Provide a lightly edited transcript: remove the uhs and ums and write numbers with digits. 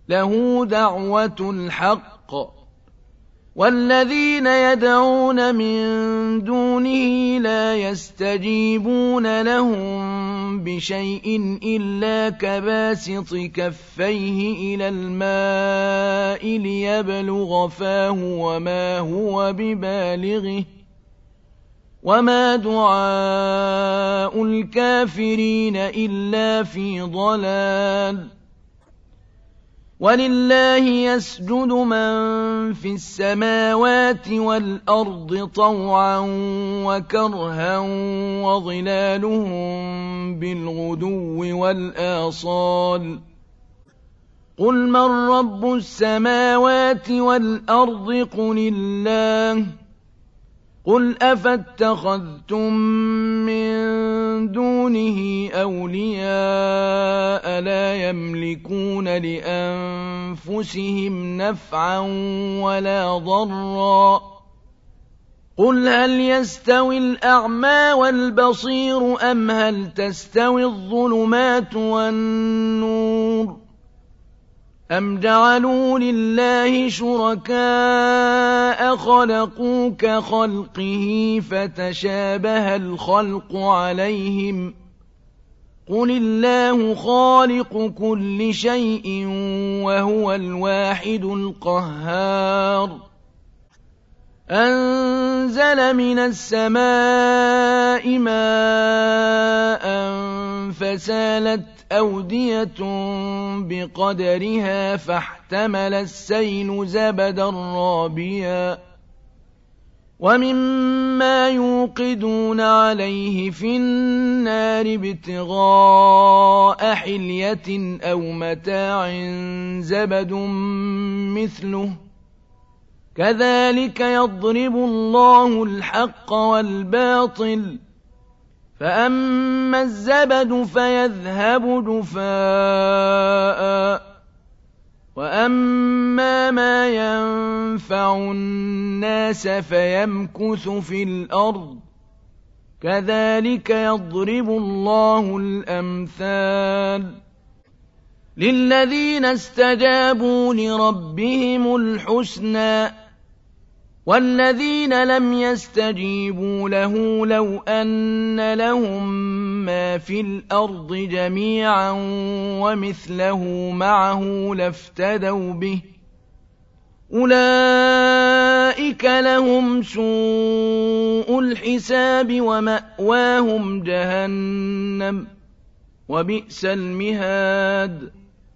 له دعوة الحق والذين يدعون من دونه لا يستجيبون لهم بشيء إلا كباسط كفيه إلى الماء ليبلغ فاه وما هو ببالغه وما دعاء الكافرين إلا في ضلال ولله يسجد من في السماوات والأرض طوعا وكرها وظلالهم بالغدو والآصال قل من رب السماوات والأرض قل الله قل أفاتخذتم من دونه أولياء لا يملكون لأنفسهم نفعا ولا ضرا قل هل يستوي الأعمى والبصير أم هل تستوي الظلمات والنور أم جعلوا لله شركاء خلقوا كخلقه فتشابه الخلق عليهم قل الله خالق كل شيء وهو الواحد القهار أنزل من السماء ماء فسالت أودية بقدرها فاحتمل السيل زبدا رابيا ومما يوقدون عليه في النار ابتغاء حلية أو متاع زبد مثله كذلك يضرب الله الحق والباطل فأما الزبد فيذهب جفاء وأما ما ينفع الناس فيمكث في الأرض كذلك يضرب الله الأمثال للذين استجابوا لربهم الحسنى والذين لم يستجيبوا له لو أن لهم ما في الأرض جميعا ومثله معه لافتدوا به أولئك لهم سوء الحساب ومأواهم جهنم وبئس المهاد